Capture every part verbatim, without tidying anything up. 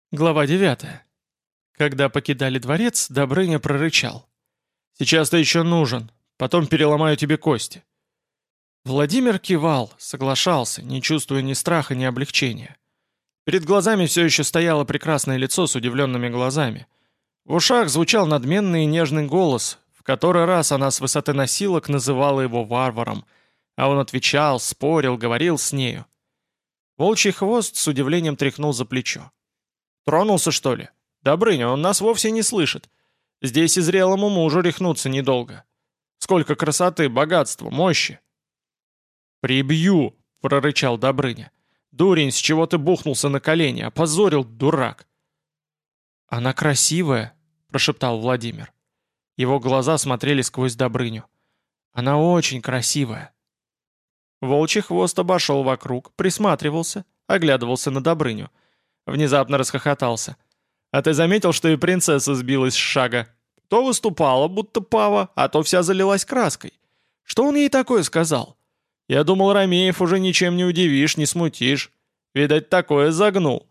Глава девятая. Когда покидали дворец, Добрыня прорычал. «Сейчас ты еще нужен, потом переломаю тебе кости». Владимир кивал, соглашался, не чувствуя ни страха, ни облегчения. Перед глазами все еще стояло прекрасное лицо с удивленными глазами. В ушах звучал надменный и нежный голос, в который раз она с высоты носилок называла его варваром, а он отвечал, спорил, говорил с нею. Волчий хвост с удивлением тряхнул за плечо. «Тронулся, что ли? Добрыня, он нас вовсе не слышит. Здесь и зрелому мужу рехнуться недолго. Сколько красоты, богатства, мощи!» «Прибью!» — прорычал Добрыня. «Дурень, с чего ты бухнулся на колени? Опозорил, дурак!» «Она красивая!» — прошептал Владимир. Его глаза смотрели сквозь Добрыню. «Она очень красивая!» Волчий хвост обошел вокруг, присматривался, оглядывался на Добрыню. Внезапно расхохотался. «А ты заметил, что и принцесса сбилась с шага? То выступала, будто пава, а то вся залилась краской. Что он ей такое сказал? Я думал, Ромеев уже ничем не удивишь, не смутишь. Видать, такое загнул».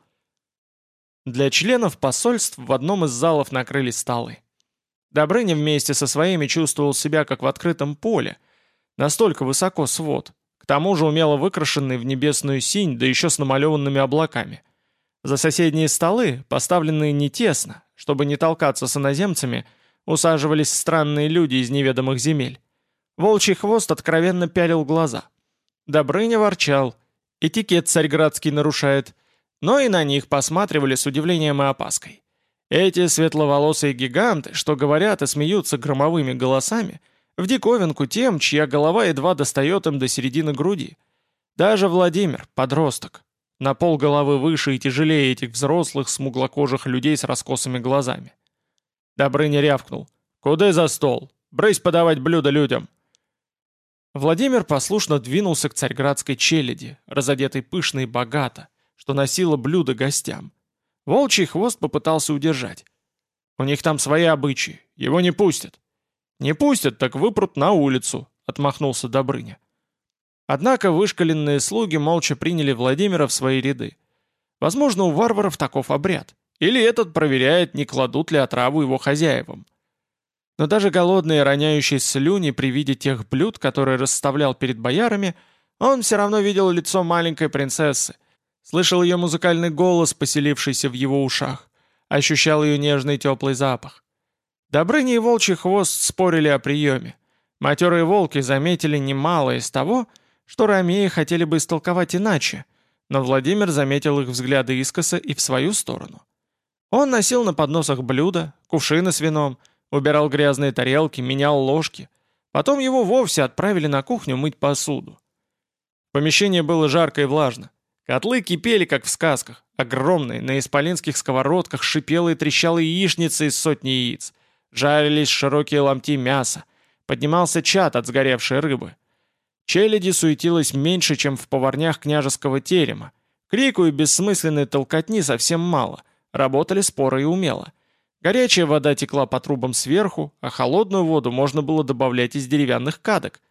Для членов посольств в одном из залов накрыли столы. Добрыня вместе со своими чувствовал себя как в открытом поле. Настолько высоко свод. К тому же умело выкрашенный в небесную синь, да еще с намалеванными облаками. За соседние столы, поставленные не тесно, чтобы не толкаться с иноземцами, усаживались странные люди из неведомых земель. Волчий хвост откровенно пялил глаза. Добрыня ворчал. Этикет царьградский нарушает. Но и на них посматривали с удивлением и опаской. Эти светловолосые гиганты, что говорят и смеются громовыми голосами, в диковинку тем, чья голова едва достает им до середины груди. Даже Владимир, подросток, на пол головы выше и тяжелее этих взрослых смуглокожих людей с раскосыми глазами. Добрыня рявкнул. «Куда за стол? Брысь подавать блюда людям!» Владимир послушно двинулся к царьградской челяди, разодетой пышно и богато, что носила блюда гостям. Волчий хвост попытался удержать. «У них там свои обычаи, его не пустят». «Не пустят, так выпрут на улицу», — отмахнулся Добрыня. Однако вышкаленные слуги молча приняли Владимира в свои ряды. Возможно, у варваров таков обряд. Или этот проверяет, не кладут ли отраву его хозяевам. Но даже голодный и роняющий слюни при виде тех блюд, которые расставлял перед боярами, он все равно видел лицо маленькой принцессы, слышал ее музыкальный голос, поселившийся в его ушах, ощущал ее нежный теплый запах. Добрыня и Волчий хвост спорили о приеме. Матерые волки заметили немало из того, что ромеи хотели бы истолковать иначе, но Владимир заметил их взгляды искоса и в свою сторону. Он носил на подносах блюда, кувшины с вином, убирал грязные тарелки, менял ложки. Потом его вовсе отправили на кухню мыть посуду. В помещении было жарко и влажно. Котлы кипели, как в сказках, огромные, на исполинских сковородках шипела и трещала яичница из сотни яиц. Жарились широкие ломти мяса. Поднимался чад от сгоревшей рыбы. Челяди суетилось меньше, чем в поварнях княжеского терема. Крику и бессмысленной толкотни совсем мало. Работали споро и умело. Горячая вода текла по трубам сверху, а холодную воду можно было добавлять из деревянных кадок.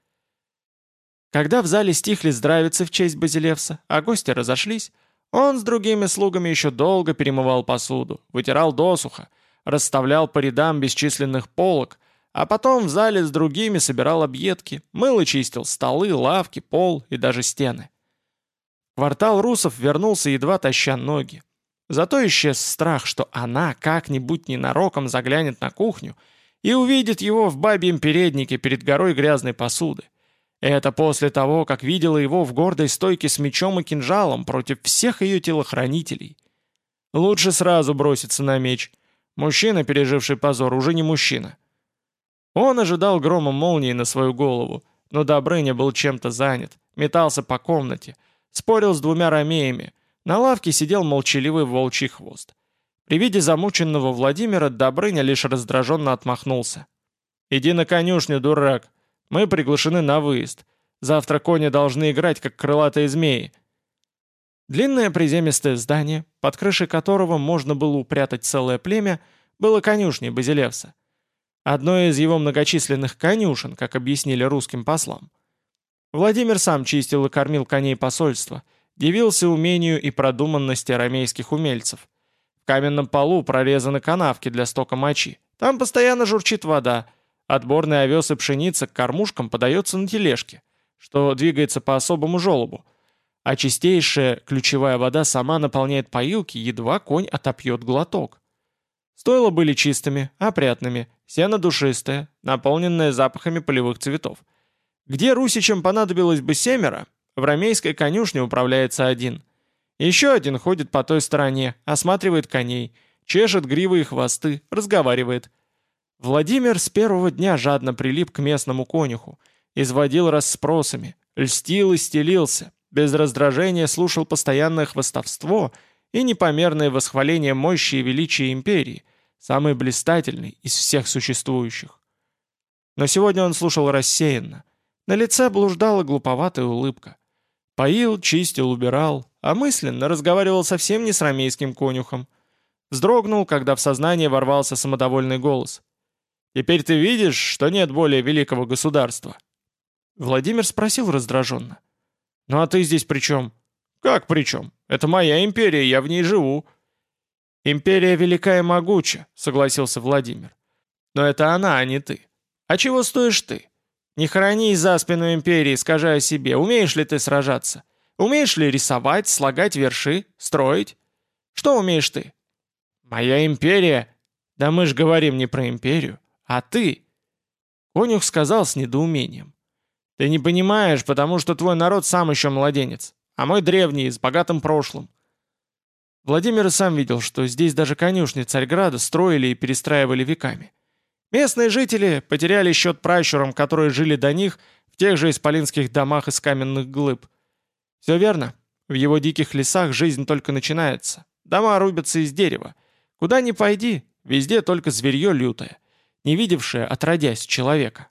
Когда в зале стихли здравицы в честь Базилевса, а гости разошлись, он с другими слугами еще долго перемывал посуду, вытирал досуха, расставлял по рядам бесчисленных полок, а потом в зале с другими собирал объедки, мыл и чистил столы, лавки, пол и даже стены. Квартал русов вернулся, едва таща ноги. Зато исчез страх, что она как-нибудь ненароком заглянет на кухню и увидит его в бабьем переднике перед горой грязной посуды. Это после того, как видела его в гордой стойке с мечом и кинжалом против всех ее телохранителей. Лучше сразу броситься на меч. Мужчина, переживший позор, уже не мужчина. Он ожидал грома молнии на свою голову, но Добрыня был чем-то занят, метался по комнате, спорил с двумя ромеями. На лавке сидел молчаливый Волчий хвост. При виде замученного Владимира Добрыня лишь раздраженно отмахнулся. «Иди на конюшню, дурак. Мы приглашены на выезд. Завтра кони должны играть, как крылатые змеи». Длинное приземистое здание, под крышей которого можно было упрятать целое племя, было конюшней Базилевса. Одной из его многочисленных конюшен, как объяснили русским послам. Владимир сам чистил и кормил коней посольства, дивился умению и продуманности арамейских умельцев. В каменном полу прорезаны канавки для стока мочи. Там постоянно журчит вода. Отборный овес и пшеница к кормушкам подается на тележке, что двигается по особому желобу. А чистейшая ключевая вода сама наполняет поилки, едва конь отопьет глоток. Стойла были чистыми, опрятными, сено душистое, наполненное запахами полевых цветов. Где русичам понадобилось бы семеро, в ромейской конюшне управляется один. Еще один ходит по той стороне, осматривает коней, чешет гривы и хвосты, разговаривает. Владимир с первого дня жадно прилип к местному конюху, изводил расспросами, льстил и стелился, без раздражения слушал постоянное хвастовство и непомерное восхваление мощи и величия империи, самой блистательной из всех существующих. Но сегодня он слушал рассеянно. На лице блуждала глуповатая улыбка. Поил, чистил, убирал, а мысленно разговаривал совсем не с ромейским конюхом. Вздрогнул, когда в сознание ворвался самодовольный голос. «Теперь ты видишь, что нет более великого государства?» Владимир спросил раздраженно. «Ну а ты здесь при чем?» «Как при чем? Это моя империя, я в ней живу». «Империя велика и могуча», — согласился Владимир. «Но это она, а не ты. А чего стоишь ты? Не хранись за спину империи, скажи о себе. Умеешь ли ты сражаться? Умеешь ли рисовать, слагать верши, строить? Что умеешь ты?» «Моя империя...» «Да мы ж говорим не про империю, а ты...» Конюх сказал с недоумением. «Ты не понимаешь, потому что твой народ сам еще младенец, а мой древний, с богатым прошлым». Владимир и сам видел, что здесь даже конюшни Царьграда строили и перестраивали веками. Местные жители потеряли счет пращурам, которые жили до них в тех же исполинских домах из каменных глыб. Все верно, в его диких лесах жизнь только начинается. Дома рубятся из дерева. Куда ни пойди, везде только зверье лютое, не видевшее, отродясь, человека.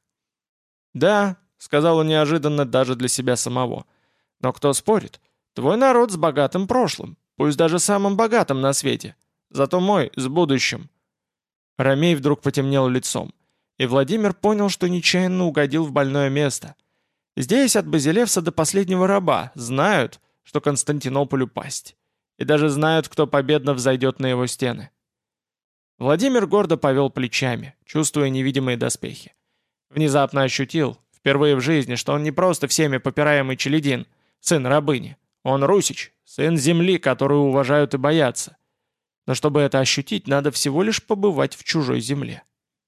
«Да», — сказал он неожиданно даже для себя самого, — «но кто спорит? Твой народ с богатым прошлым, пусть даже самым богатым на свете, зато мой с будущим». Ромей вдруг потемнел лицом, и Владимир понял, что нечаянно угодил в больное место. Здесь от Базилевса до последнего раба знают, что Константинополю пасть, и даже знают, кто победно взойдет на его стены. Владимир гордо повел плечами, чувствуя невидимые доспехи. Внезапно ощутил, впервые в жизни, что он не просто всеми попираемый челядин, сын рабыни. Он русич, сын земли, которую уважают и боятся. Но чтобы это ощутить, надо всего лишь побывать в чужой земле.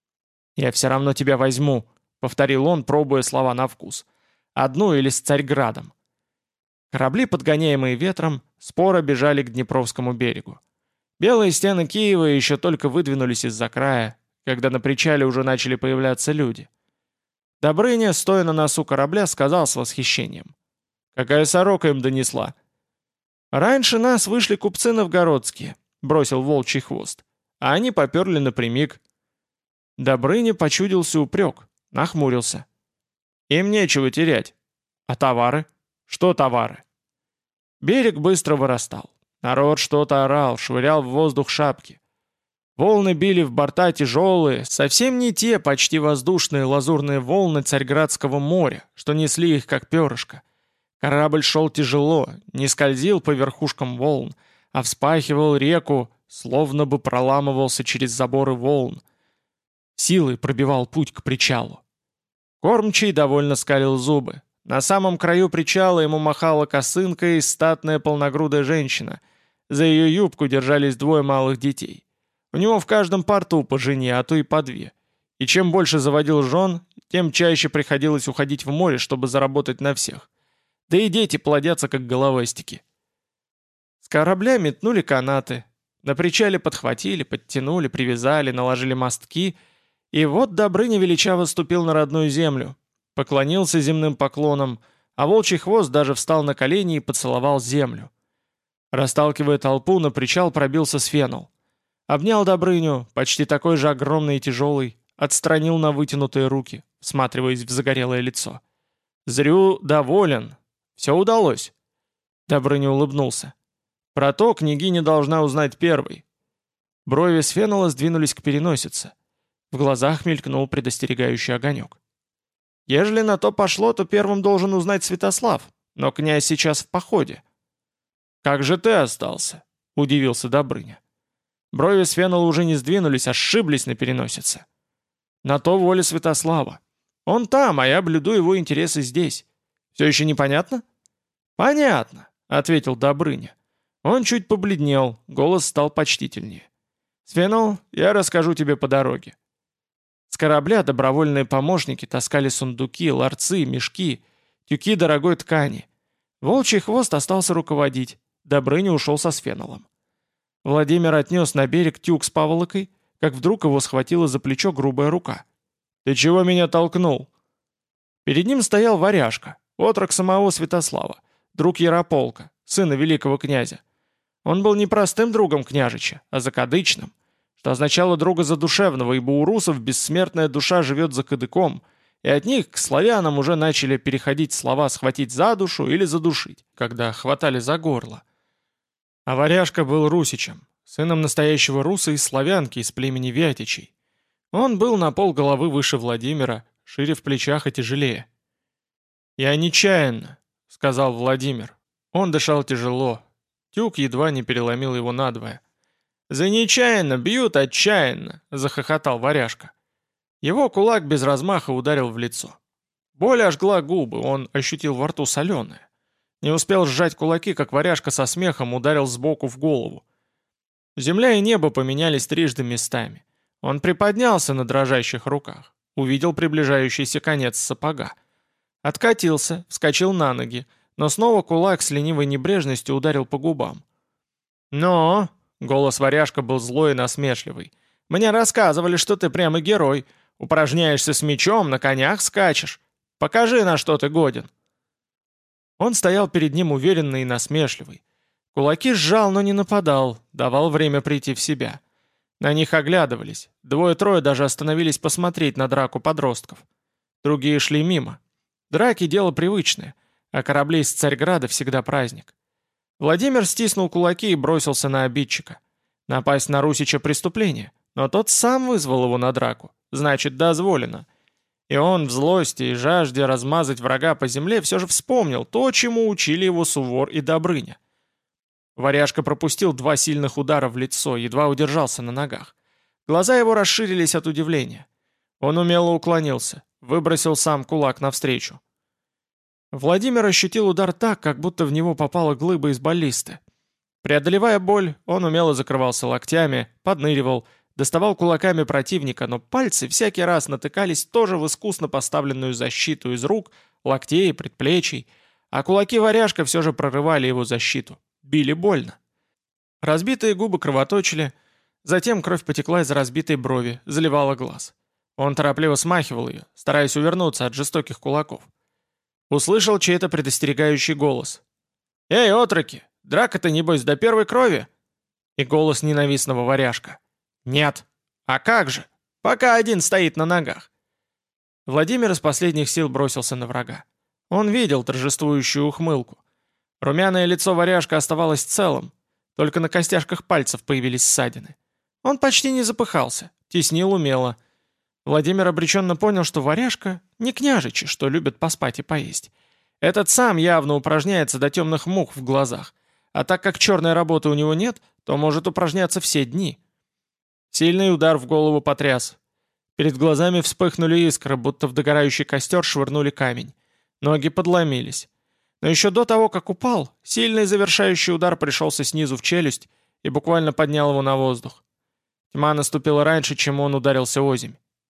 «Я все равно тебя возьму», — повторил он, пробуя слова на вкус. «Одну или с Царьградом». Корабли, подгоняемые ветром, споро бежали к Днепровскому берегу. Белые стены Киева еще только выдвинулись из-за края, когда на причале уже начали появляться люди. Добрыня, стоя на носу корабля, сказал с восхищением. «Какая сорока им донесла!» «Раньше нас вышли купцы новгородские», — бросил волчий хвост, а они поперли напрямик. Добрыне почудился упрек, нахмурился. «Им нечего терять. А товары? Что товары?» Берег быстро вырастал. Народ что-то орал, швырял в воздух шапки. Волны били в борта тяжелые, совсем не те почти воздушные лазурные волны Царьградского моря, что несли их как перышко. Корабль шел тяжело, не скользил по верхушкам волн, а вспахивал реку, словно бы проламывался через заборы волн. Силой пробивал путь к причалу. Кормчий довольно скалил зубы. На самом краю причала ему махала косынкой статная полногрудая женщина. За ее юбку держались двое малых детей. У него в каждом порту по жене, а то и по две. И чем больше заводил жен, тем чаще приходилось уходить в море, чтобы заработать на всех. Да и дети плодятся, как головастики. С корабля метнули канаты. На причале подхватили, подтянули, привязали, наложили мостки. И вот Добрыня величаво ступил на родную землю. Поклонился земным поклоном, а волчий хвост даже встал на колени и поцеловал землю. Расталкивая толпу, на причал пробился Сфенол. Обнял Добрыню, почти такой же огромный и тяжелый, отстранил на вытянутые руки, всматриваясь в загорелое лицо. «Зрю доволен. Все удалось». Добрыня улыбнулся. «Про то княгиня должна узнать первой». Брови Сфенола сдвинулись к переносице. В глазах мелькнул предостерегающий огонек. «Ежели на то пошло, то первым должен узнать Святослав, но князь сейчас в походе». «Как же ты остался?» — удивился Добрыня. Брови Свенела уже не сдвинулись, а сшиблись на переносице. На то воля Святослава. Он там, а я блюду его интересы здесь. Все еще непонятно? Понятно, ответил Добрыня. Он чуть побледнел, голос стал почтительнее. Свенел, я расскажу тебе по дороге. С корабля добровольные помощники таскали сундуки, ларцы, мешки, тюки дорогой ткани. Волчий хвост остался руководить. Добрыня ушел со Свенелом. Владимир отнес на берег тюк с паволокой, как вдруг его схватила за плечо грубая рука. «Ты чего меня толкнул?» Перед ним стоял Варяжка, отрок самого Святослава, друг Ярополка, сына великого князя. Он был не простым другом княжича, а закадычным, что означало друга задушевного, ибо у русов бессмертная душа живет за кадыком, и от них к славянам уже начали переходить слова «схватить за душу» или «задушить», когда хватали за горло. А Варяжка был русичем, сыном настоящего руса из славянки, из племени Вятичей. Он был на пол головы выше Владимира, шире в плечах и тяжелее. «Я нечаянно», — сказал Владимир. Он дышал тяжело. Тюк едва не переломил его надвое. «За нечаянно бьют отчаянно», — захохотал Варяжка. Его кулак без размаха ударил в лицо. Боль ожгла губы, он ощутил во рту соленое. Не успел сжать кулаки, как Варяжка со смехом ударил сбоку в голову. Земля и небо поменялись трижды местами. Он приподнялся на дрожащих руках, увидел приближающийся конец сапога. Откатился, вскочил на ноги, но снова кулак с ленивой небрежностью ударил по губам. «Но!» — голос Варяжка был злой и насмешливый. «Мне рассказывали, что ты прямо герой. Упражняешься с мечом, на конях скачешь. Покажи, на что ты годен». Он стоял перед ним уверенный и насмешливый. Кулаки сжал, но не нападал, давал время прийти в себя. На них оглядывались. Двое-трое даже остановились посмотреть на драку подростков. Другие шли мимо. Драки — дело привычное, а корабли из Царьграда всегда праздник. Владимир стиснул кулаки и бросился на обидчика. Напасть на Русича — преступление, но тот сам вызвал его на драку, значит, дозволено. И он в злости и жажде размазать врага по земле все же вспомнил то, чему учили его Сувор и Добрыня. Варяжка пропустил два сильных удара в лицо, едва удержался на ногах. Глаза его расширились от удивления. Он умело уклонился, выбросил сам кулак навстречу. Владимир ощутил удар так, как будто в него попала глыба из баллисты. Преодолевая боль, он умело закрывался локтями, подныривал, доставал кулаками противника, но пальцы всякий раз натыкались тоже в искусно поставленную защиту из рук, локтей, предплечий, а кулаки Варяжка все же прорывали его защиту. Били больно. Разбитые губы кровоточили, затем кровь потекла из разбитой брови, заливала глаз. Он торопливо смахивал ее, стараясь увернуться от жестоких кулаков. Услышал чей-то предостерегающий голос. «Эй, отроки, драка-то, небось, до первой крови?» И голос ненавистного Варяжка. «Нет. А как же? Пока один стоит на ногах». Владимир из последних сил бросился на врага. Он видел торжествующую ухмылку. Румяное лицо Варяжка оставалось целым, только на костяшках пальцев появились ссадины. Он почти не запыхался, теснил умело. Владимир обреченно понял, что Варяжка не княжичи, что любят поспать и поесть. Этот сам явно упражняется до темных мух в глазах, а так как черной работы у него нет, то может упражняться все дни. Сильный удар в голову потряс. Перед глазами вспыхнули искры, будто в догорающий костер швырнули камень. Ноги подломились. Но еще до того, как упал, сильный завершающий удар пришелся снизу в челюсть и буквально поднял его на воздух. Тьма наступила раньше, чем он ударился озимь.